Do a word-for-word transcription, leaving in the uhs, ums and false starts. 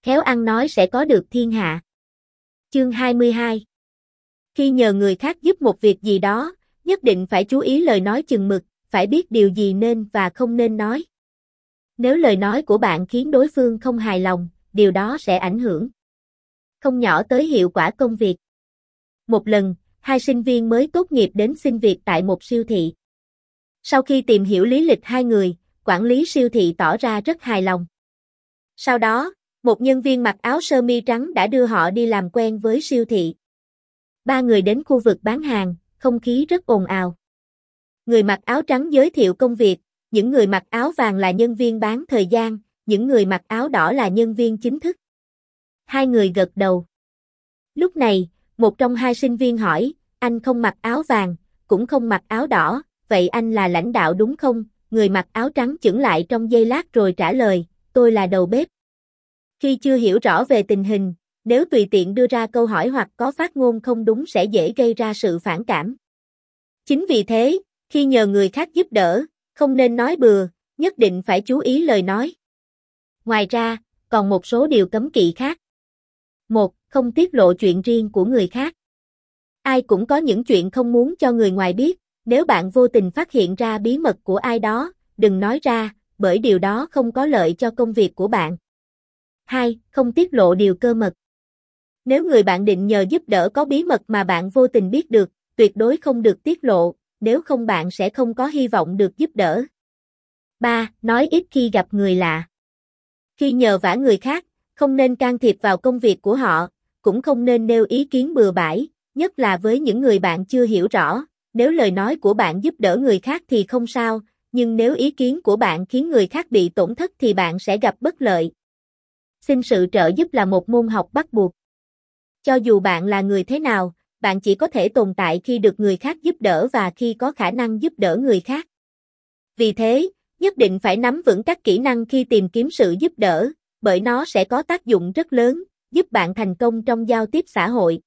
khéo ăn nói sẽ có được thiên hạ. Chương hai mươi hai. Khi nhờ người khác giúp một việc gì đó, nhất định phải chú ý lời nói chừng mực, phải biết điều gì nên và không nên nói. Nếu lời nói của bạn khiến đối phương không hài lòng, điều đó sẽ ảnh hưởng không nhỏ tới hiệu quả công việc. Một lần, hai sinh viên mới tốt nghiệp đến xin việc tại một siêu thị. Sau khi tìm hiểu lý lịch hai người, quản lý siêu thị tỏ ra rất hài lòng. Sau đó, một nhân viên mặc áo sơ mi trắng đã đưa họ đi làm quen với siêu thị. Ba người đến khu vực bán hàng, không khí rất ồn ào. Người mặc áo trắng giới thiệu công việc, những người mặc áo vàng là nhân viên bán thời gian, những người mặc áo đỏ là nhân viên chính thức. Hai người gật đầu. Lúc này, một trong hai sinh viên hỏi, anh không mặc áo vàng, cũng không mặc áo đỏ, vậy anh là lãnh đạo đúng không? Người mặc áo trắng chững lại trong giây lát rồi trả lời, tôi là đầu bếp. Khi chưa hiểu rõ về tình hình, nếu tùy tiện đưa ra câu hỏi hoặc có phát ngôn không đúng sẽ dễ gây ra sự phản cảm. Chính vì thế, khi nhờ người khác giúp đỡ, không nên nói bừa, nhất định phải chú ý lời nói. Ngoài ra, còn một số điều cấm kỵ khác. một. Không tiết lộ chuyện riêng của người khác. Ai cũng có những chuyện không muốn cho người ngoài biết, nếu bạn vô tình phát hiện ra bí mật của ai đó, đừng nói ra, bởi điều đó không có lợi cho công việc của bạn. hai. Không tiết lộ điều cơ mật. Nếu người bạn định nhờ giúp đỡ có bí mật mà bạn vô tình biết được, tuyệt đối không được tiết lộ, nếu không bạn sẽ không có hy vọng được giúp đỡ. ba. Nói ít khi gặp người lạ. Khi nhờ vả người khác, không nên can thiệp vào công việc của họ, cũng không nên nêu ý kiến bừa bãi, nhất là với những người bạn chưa hiểu rõ. Nếu lời nói của bạn giúp đỡ người khác thì không sao, nhưng nếu ý kiến của bạn khiến người khác bị tổn thất thì bạn sẽ gặp bất lợi. Xin sự trợ giúp là một môn học bắt buộc. Cho dù bạn là người thế nào, bạn chỉ có thể tồn tại khi được người khác giúp đỡ và khi có khả năng giúp đỡ người khác. Vì thế, nhất định phải nắm vững các kỹ năng khi tìm kiếm sự giúp đỡ, bởi nó sẽ có tác dụng rất lớn, giúp bạn thành công trong giao tiếp xã hội.